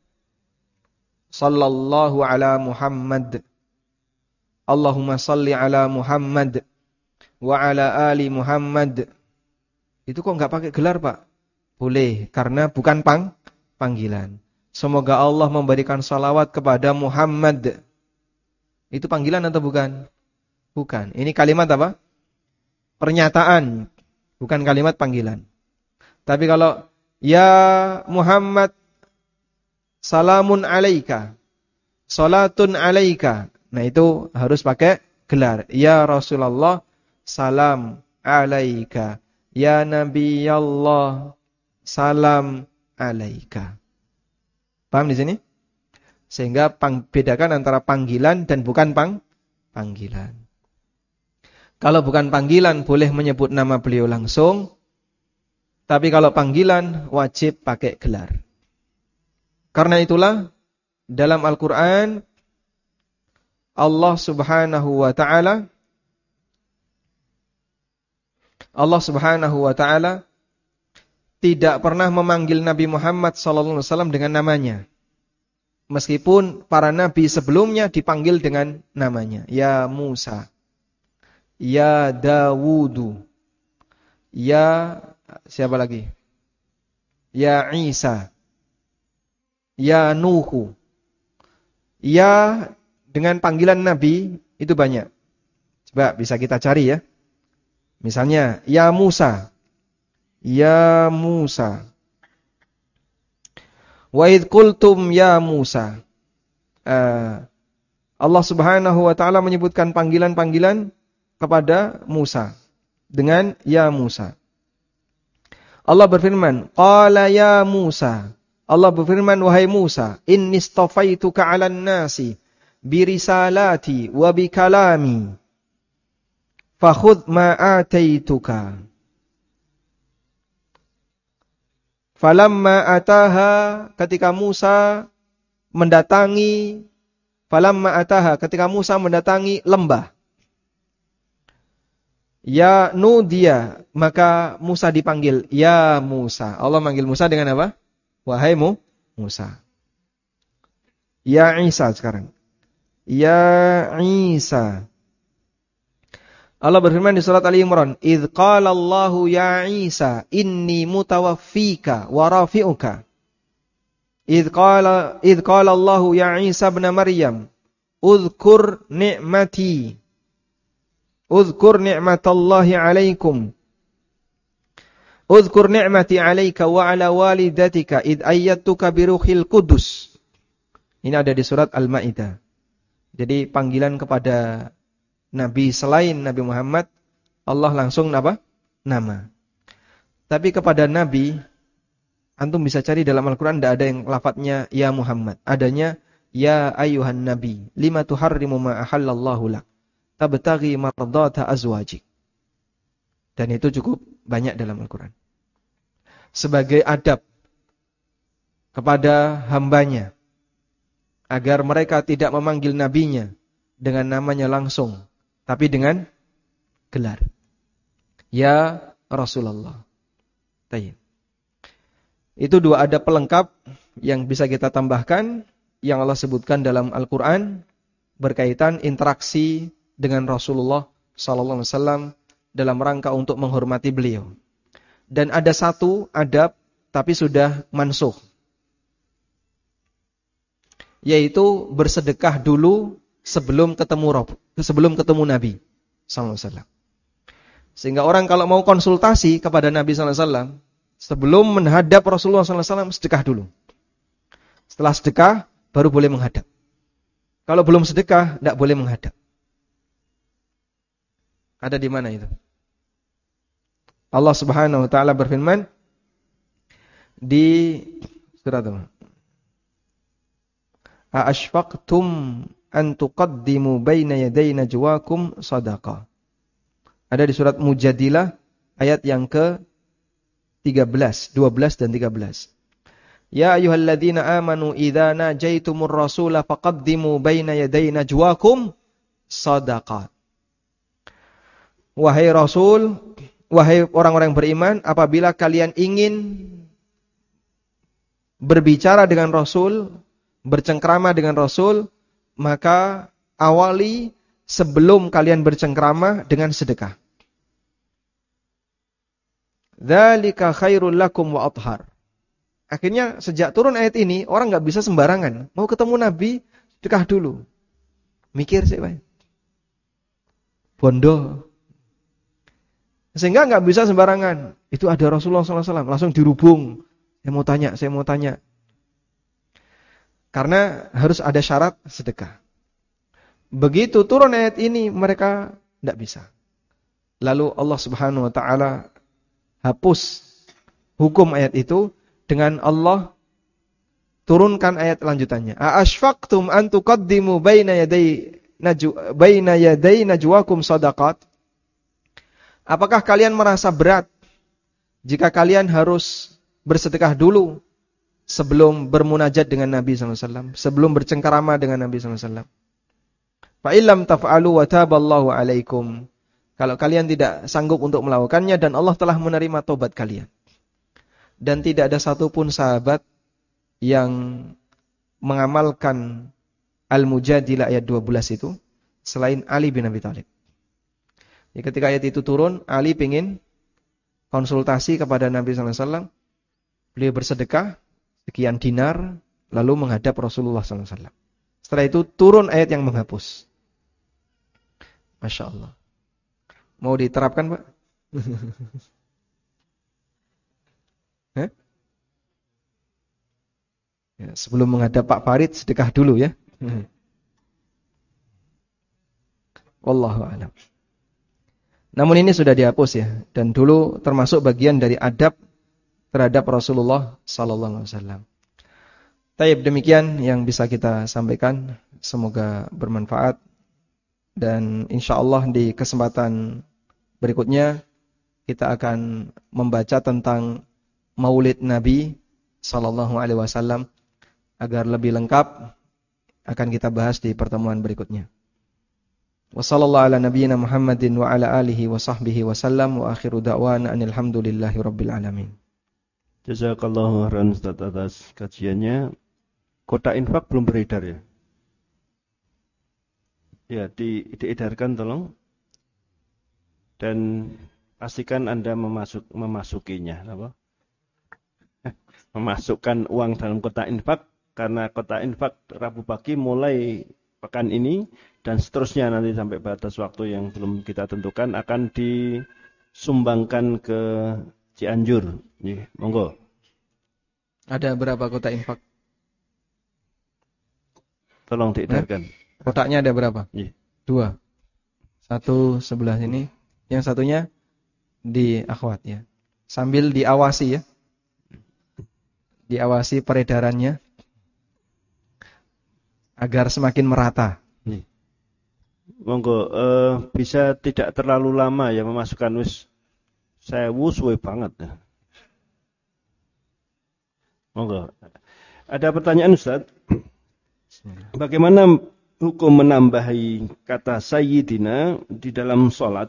sallallahu ala Muhammad, Allahumma salli ala Muhammad, wa ala ali Muhammad. Itu kok enggak pakai gelar, Pak? Boleh, karena bukan pang, panggilan. Semoga Allah memberikan salawat kepada Muhammad. Itu panggilan atau bukan? Bukan. Ini kalimat apa? Pernyataan, bukan kalimat panggilan. Tapi kalau ya Muhammad, salamun alaika, salatun alaika, nah itu harus pakai gelar. Ya Rasulullah, salam alaika. Ya Nabi Allah, salam alaika. Paham di sini? Sehingga pang, bedakan antara panggilan dan bukan pang, panggilan. Kalau bukan panggilan boleh menyebut nama beliau langsung. Tapi kalau panggilan wajib pakai gelar. Karena itulah dalam Al-Quran Allah subhanahu wa ta'ala Allah subhanahu wa ta'ala tidak pernah memanggil Nabi Muhammad sallallahu alaihi wasallam dengan namanya. Meskipun para nabi sebelumnya dipanggil dengan namanya. Ya Musa, ya Dawudu, ya siapa lagi? Ya Isa, ya Nuhu. Ya dengan panggilan nabi itu banyak. Coba bisa kita cari ya. Misalnya ya Musa, ya Musa. Wa idh qultum ya Musa. Uh, Allah Subhanahu wa taala menyebutkan panggilan-panggilan kepada Musa dengan ya Musa. Allah berfirman, qala ya Musa. Allah berfirman, wahai Musa, inni istafaituka 'alan nasi bi risalati wa bi kalami. Fakhudh ma ataituka. Falamma ataha, ketika Musa mendatangi, falamma ataha, ketika Musa mendatangi lembah. Ya nudia, maka Musa dipanggil, ya Musa. Allah manggil Musa dengan apa? Wahai mu, Musa. Ya Isa sekarang. Ya Isa. Allah berfirman di surat Ali Imran, "Idz qala Allahu ya Isa, inni mutawaffika wa rafi'uka." Idz qala idz qala Allahu ya Isa ibn Maryam, "Udhkur ni'mati. Udhkur ni'matallahi 'alaikum. Udhkur ni'mati 'alaika wa 'ala walidatika id ayyatuka bi ruhil qudus." Ini ada di surat Al-Maidah. Jadi panggilan kepada Nabi selain Nabi Muhammad, Allah langsung apa? Nama. Tapi kepada Nabi, antum bisa cari dalam Al-Quran tidak ada yang lafadznya ya Muhammad. Adanya ya ayuhan Nabi, lima tuharrimu ma ahallallahu lak, tabtaghi mardata azwajik. Dan itu cukup banyak dalam Al-Quran. Sebagai adab kepada hambanya, agar mereka tidak memanggil nabinya dengan namanya langsung, tapi dengan gelar. Ya Rasulullah. Tayyib. Itu dua adab pelengkap yang bisa kita tambahkan yang Allah sebutkan dalam Al-Quran berkaitan interaksi dengan Rasulullah sallallahu alaihi wasallam dalam rangka untuk menghormati beliau. Dan ada satu adab tapi sudah mansukh, yaitu bersedekah dulu sebelum ketemu Rabb, sebelum ketemu Nabi sallallahu alaihi wasallam. Sehingga orang kalau mau konsultasi kepada Nabi sallallahu alaihi wasallam, sebelum menghadap Rasulullah sallallahu alaihi wasallam sedekah dulu. Setelah sedekah baru boleh menghadap. Kalau belum sedekah tidak boleh menghadap. Ada di mana itu? Allah Subhanahu wa taala berfirman di surat apa? A'ashfaqtum an tuqaddimu baina yaday najwakum sadaqah. Ada di surat Mujadilah ayat yang ke tiga belas, dua belas dan tiga belas. Ya ayyuhalladzina amanu idza najaitumur rasula faqaddimu baina yaday najwakum sadaqah. Wahai Rasul, wahai orang-orang beriman, apabila kalian ingin berbicara dengan Rasul, bercengkrama dengan Rasul, maka awali sebelum kalian bercengkrama dengan sedekah. Dzalika khairul lakum wa athhar. Akhirnya sejak turun ayat ini, orang nggak bisa sembarangan. Mau ketemu Nabi, sedekah dulu. Mikir sih, Pak. Bondo. Sehingga nggak bisa sembarangan. Itu ada Rasulullah shallallahu alaihi wasallam, langsung dirubung. Saya mau tanya, saya mau tanya. Karena harus ada syarat sedekah. Begitu turun ayat ini, mereka tidak bisa. Lalu Allah Subhanahu Wa Taala hapus hukum ayat itu dengan Allah turunkan ayat lanjutannya. Aashfaqtum an tuqaddimu baina yaday najwa baina yaday najwakum shadaqat? Apakah kalian merasa berat jika kalian harus bersedekah dulu sebelum bermunajat dengan Nabi sallallahu alaihi wasallam, sebelum bercengkarama dengan Nabi sallallahu alaihi wasallam? Fa illam taf'alu wa taballahu alaikum. Kalau kalian tidak sanggup untuk melakukannya dan Allah telah menerima tobat kalian. Dan tidak ada satupun sahabat yang mengamalkan Al-Mujadilah ayat dua belas itu selain Ali bin Abi Thalib. Ya, ketika ayat itu turun, Ali ingin konsultasi kepada Nabi sallallahu alaihi wasallam. Beliau bersedekah sekian dinar lalu menghadap Rasulullah sallallahu alaihi wasallam. Setelah itu turun ayat yang menghapus. Masya Allah. Mau diterapkan, Pak? Hah? Ya, sebelum menghadap Pak Farid, sedekah dulu ya. Wallahu a'lam. Namun ini sudah dihapus ya, dan dulu termasuk bagian dari adab terhadap Rasulullah sallallahu alaihi wasallam. Taib, demikian yang bisa kita sampaikan, semoga bermanfaat dan insyaallah di kesempatan berikutnya kita akan membaca tentang Maulid Nabi sallallahu alaihi wasallam agar lebih lengkap akan kita bahas di pertemuan berikutnya. Wassallallahu ala nabiyyina Muhammadin wa ala alihi wa sahbihi wa sallam wa akhiru da'wana anil hamdulillahi rabbil alamin. Jazakallahu khairan Ustaz atas kajiannya. Kotak infak belum beredar ya? Ya, di, diedarkan tolong. Dan pastikan Anda memasuk, memasukinya. Apa? Memasukkan uang dalam kotak infak. Karena kotak infak Rabu pagi mulai pekan ini dan seterusnya nanti sampai batas waktu yang belum kita tentukan akan disumbangkan ke Cianjur. Nih, monggo. Ada berapa kotak infak? Tolong diedarkan. Eh? Kotaknya ada berapa? Nih. Dua. Satu sebelah sini, yang satunya di akhwat ya. Sambil diawasi ya. Diawasi peredarannya agar semakin merata. Nih. Monggo, uh, bisa tidak terlalu lama ya memasukkan wis sewu suwe banget ya. Monggo. Ada pertanyaan Ustaz? Bagaimana hukum menambahi kata sayyidina di dalam sholat?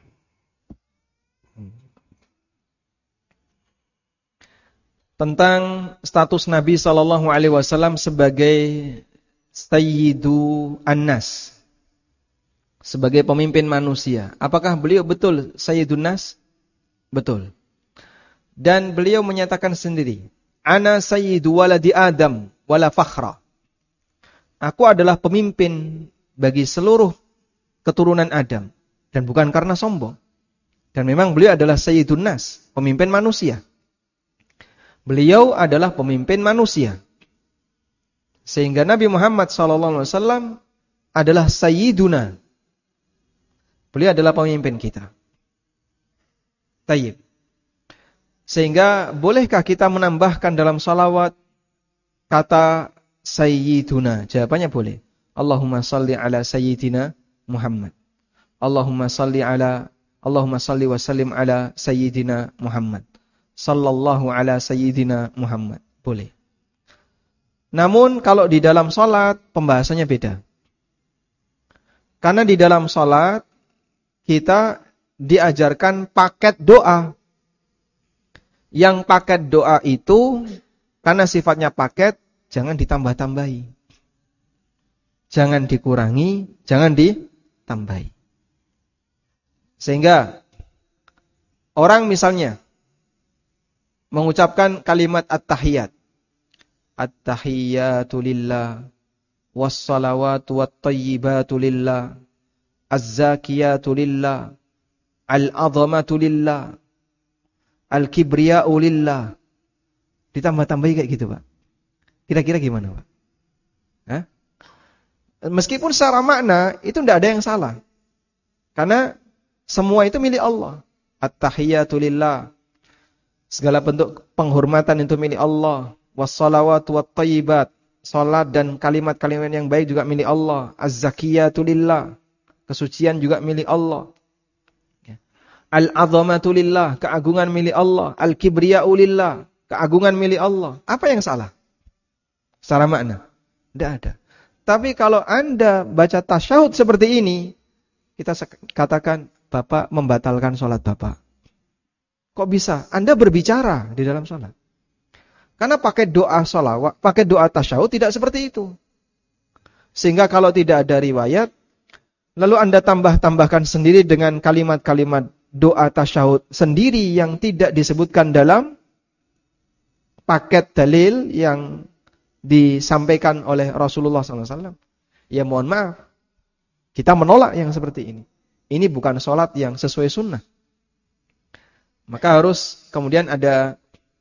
Tentang status Nabi sallallahu alaihi wasallam sebagai Sayyidu An-Nas, sebagai pemimpin manusia. Apakah beliau betul Sayyidun Nas? Betul. Dan beliau menyatakan sendiri, Ana Sayyidu waladi Adam wala fakhra. Aku adalah pemimpin bagi seluruh keturunan Adam. Dan bukan karena sombong. Dan memang beliau adalah Sayyidun Nas, pemimpin manusia. Beliau adalah pemimpin manusia. Sehingga Nabi Muhammad sallallahu alaihi wasallam adalah Sayyiduna. Beliau adalah pemimpin kita. Tayyib. Sehingga bolehkah kita menambahkan dalam salawat kata Sayyiduna? Jawabannya boleh. Allahumma salli ala Sayyidina Muhammad. Allahumma salli ala Allahumma salli wa sallim ala Sayyidina Muhammad. Sallallahu ala Sayyidina Muhammad. Boleh. Namun kalau di dalam salat pembahasannya beda. Karena di dalam salat kita diajarkan paket doa. Yang paket doa itu, karena sifatnya paket, jangan ditambah-tambahi. Jangan dikurangi, jangan ditambahi. Sehingga orang misalnya mengucapkan kalimat at-tahiyat. At-tahiyatu lillah, wassalawatu wattayyibatu lillah, az-zakiyatu lillah, al-azamatu lillah, al-kibriya'u lillah. Ditambah-tambahi kayak gitu, Pak. Kira-kira gimana, Pak? Hah? Meskipun secara makna itu tidak ada yang salah. Karena semua itu milik Allah. At-tahiyatu lillah. Segala bentuk penghormatan itu milik Allah. Wassalawatu wattayyibat. Salat dan kalimat-kalimat yang baik juga milik Allah. Az-zakiyatu lillah. Kesucian juga milik Allah. Al-azamatu lillah. Keagungan milik Allah. Al-kibriya'u lillah. Keagungan milik Allah. Apa yang salah? Secara makna? Tidak ada. Tapi kalau Anda baca tasyahud seperti ini, kita katakan, Bapak membatalkan sholat Bapak. Kok bisa? Anda berbicara di dalam sholat. Karena pakai doa sholawat, pakai doa tasyahud tidak seperti itu. Sehingga kalau tidak ada riwayat, lalu Anda tambah-tambahkan sendiri dengan kalimat-kalimat doa tasyahud sendiri yang tidak disebutkan dalam paket dalil yang disampaikan oleh Rasulullah shallallahu alaihi wasallam. Ya mohon maaf, kita menolak yang seperti ini. Ini bukan sholat yang sesuai sunnah. Maka harus kemudian ada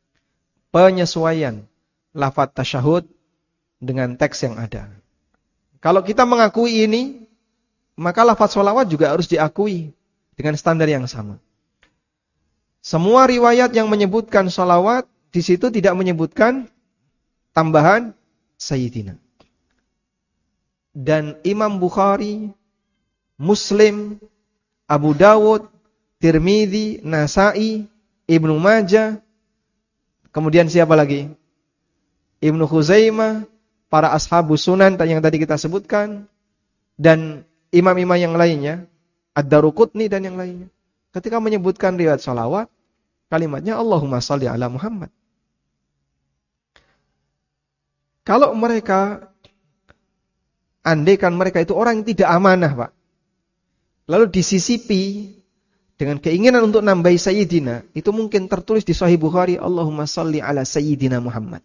penyesuaian lafaz tasyahud dengan teks yang ada. Kalau kita mengakui ini, maka lafaz sholawat juga harus diakui dengan standar yang sama. Semua riwayat yang menyebutkan sholawat, di situ tidak menyebutkan tambahan Sayyidina. Dan Imam Bukhari, Muslim, Abu Dawud, Tirmidzi, Nasa'i, Ibnu Majah, kemudian siapa lagi? Ibnu Khuzaimah, para ashabus sunan yang tadi kita sebutkan, dan imam-imam yang lainnya, Ad-Daruqutni dan yang lainnya. Ketika menyebutkan riwayat salawat, kalimatnya Allahumma shalli ala Muhammad. Kalau mereka, andaikan mereka itu orang yang tidak amanah, Pak, lalu disisipi dengan keinginan untuk nambahi Sayyidina, itu mungkin tertulis di Sahih Bukhari, Allahumma shalli ala Sayyidina Muhammad.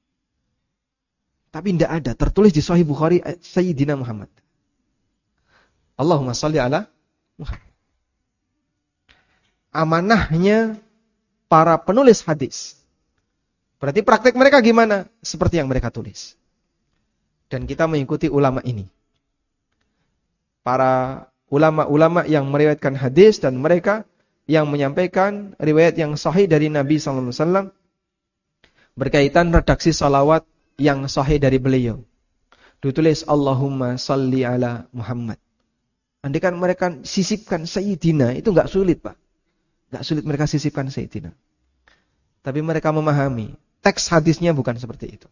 Tapi tidak ada, tertulis di Sahih Bukhari, Sayyidina Muhammad. Allahumma shalli ala Muhammad. Amanahnya para penulis hadis. Berarti praktek mereka gimana? Seperti yang mereka tulis. Dan kita mengikuti ulama ini. Para ulama-ulama yang meriwayatkan hadis dan mereka yang menyampaikan riwayat yang sahih dari Nabi sallallahu alaihi wasallam berkaitan redaksi salawat yang sahih dari beliau. Ditulis Allahumma salli ala Muhammad. Andaikan mereka sisipkan Sayyidina, itu enggak sulit, Pak. Enggak sulit mereka sisipkan Sayyidina. Tapi mereka memahami teks hadisnya bukan seperti itu.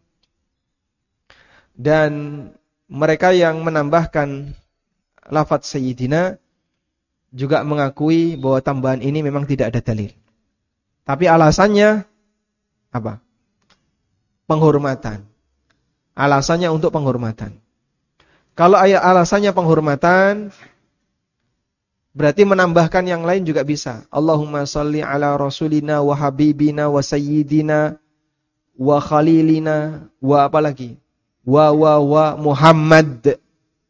Dan mereka yang menambahkan lafaz Sayyidina juga mengakui bahwa tambahan ini memang tidak ada dalil. Tapi alasannya apa? Penghormatan. Alasannya untuk penghormatan. Kalau ayat alasannya penghormatan, berarti menambahkan yang lain juga bisa. Allahumma shalli ala rasulina wa habibina wa sayyidina wa khalilina wa apa lagi? Wa wa wa Muhammad.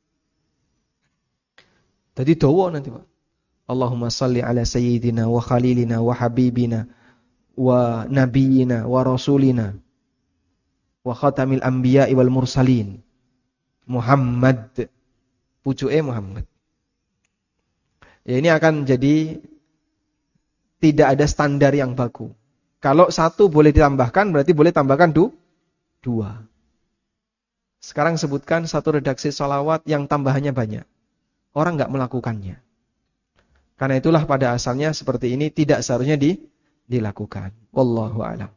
Tadi dawa nanti, Pak. Allahumma shalli ala sayyidina wa khalilina wa habibina wa nabiyina wa rasulina wa khatamil anbiya'i wal mursalin. Muhammad. Pucuke Muhammad. Ya, ini akan jadi tidak ada standar yang baku. Kalau satu boleh ditambahkan, berarti boleh tambahkan du, dua. Sekarang sebutkan satu redaksi salawat yang tambahannya banyak. Orang enggak melakukannya. Karena itulah pada asalnya seperti ini tidak seharusnya di, dilakukan. Wallahu a'lam.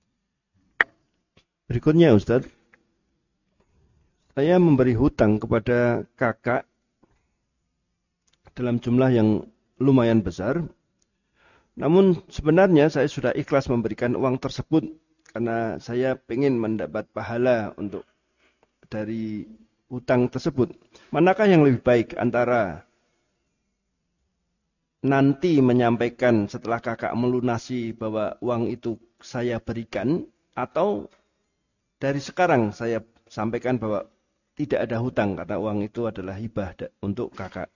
Berikutnya Ustaz, saya memberi hutang kepada kakak dalam jumlah yang lumayan besar. Namun sebenarnya saya sudah ikhlas memberikan uang tersebut karena saya ingin mendapat pahala untuk dari hutang tersebut. Manakah yang lebih baik antara nanti menyampaikan setelah kakak melunasi bahwa uang itu saya berikan, atau dari sekarang saya sampaikan bahwa tidak ada hutang karena uang itu adalah hibah untuk kakak?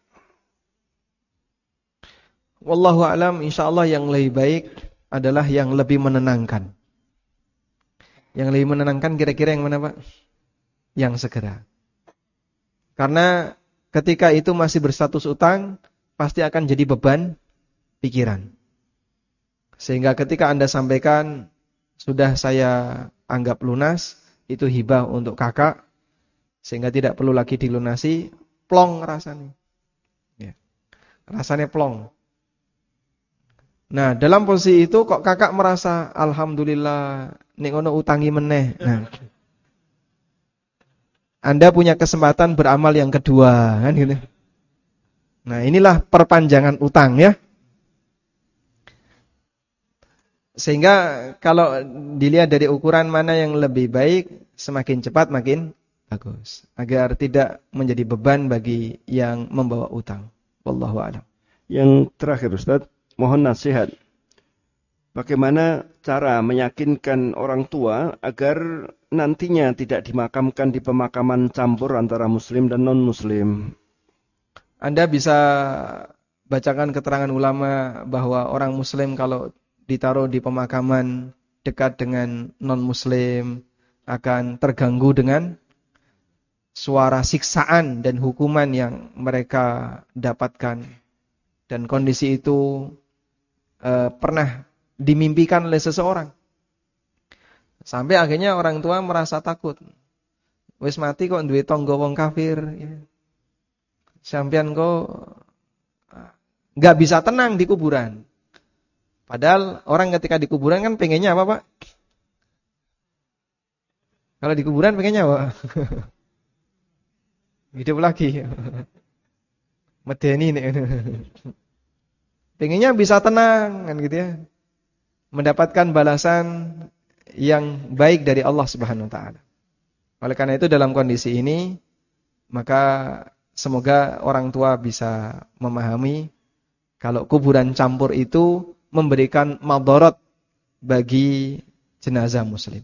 Wallahu alam, insyaallah yang lebih baik adalah yang lebih menenangkan. Yang lebih menenangkan kira-kira yang mana, Pak? Yang segera. Karena ketika itu masih berstatus utang, pasti akan jadi beban pikiran. Sehingga ketika Anda sampaikan, sudah saya anggap lunas, itu hibah untuk kakak, sehingga tidak perlu lagi dilunasi, plong rasanya. Ya. Rasanya plong. Nah, dalam posisi itu kok kakak merasa alhamdulillah nek ngono utangi meneh. Nah, Anda punya kesempatan beramal yang kedua, kan gitu. Nah, inilah perpanjangan utang ya. Sehingga kalau dilihat dari ukuran mana yang lebih baik, semakin cepat makin bagus, agar tidak menjadi beban bagi yang membawa utang. Wallahu a'lam. Yang terakhir Ustaz, mohon nasihat. Bagaimana cara meyakinkan orang tua agar nantinya tidak dimakamkan di pemakaman campur antara muslim dan non-muslim? Anda bisa bacakan keterangan ulama bahwa orang muslim kalau ditaruh di pemakaman dekat dengan non-muslim akan terganggu dengan suara siksaan dan hukuman yang mereka dapatkan. Dan kondisi itu eh, pernah dimimpikan oleh seseorang. Sampai akhirnya orang tua merasa takut. Wis mati kok duwe tangga wong kafir. Sampeyan kok enggak bisa tenang di kuburan. Padahal orang ketika di kuburan kan pengennya apa, Pak? Kalau di kuburan pengennya apa? Hidup lagi. Medeni nih. Pengennya bisa tenang kan gitu ya. Mendapatkan balasan yang baik dari Allah Subhanahu wa taala. Oleh karena itu dalam kondisi ini maka semoga orang tua bisa memahami kalau kuburan campur itu memberikan madarat bagi jenazah muslim.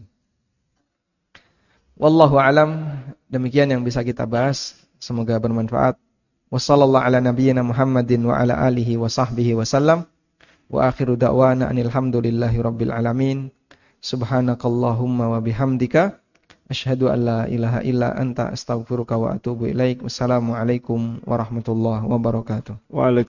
Wallahu alam, demikian yang bisa kita bahas, semoga bermanfaat. Wassallallahu ala nabiyyina Muhammadin wa ala alihi wa sahbihi wasallam. Wa akhiru da'wana anil hamdulillahi rabbil alamin. Subhanakallahumma wa bihamdika asyhadu an la ilaha illa anta astaghfiruka wa atubu ilaik. Wassalamualaikum warahmatullahi wabarakatuh. Waalaikumsalam.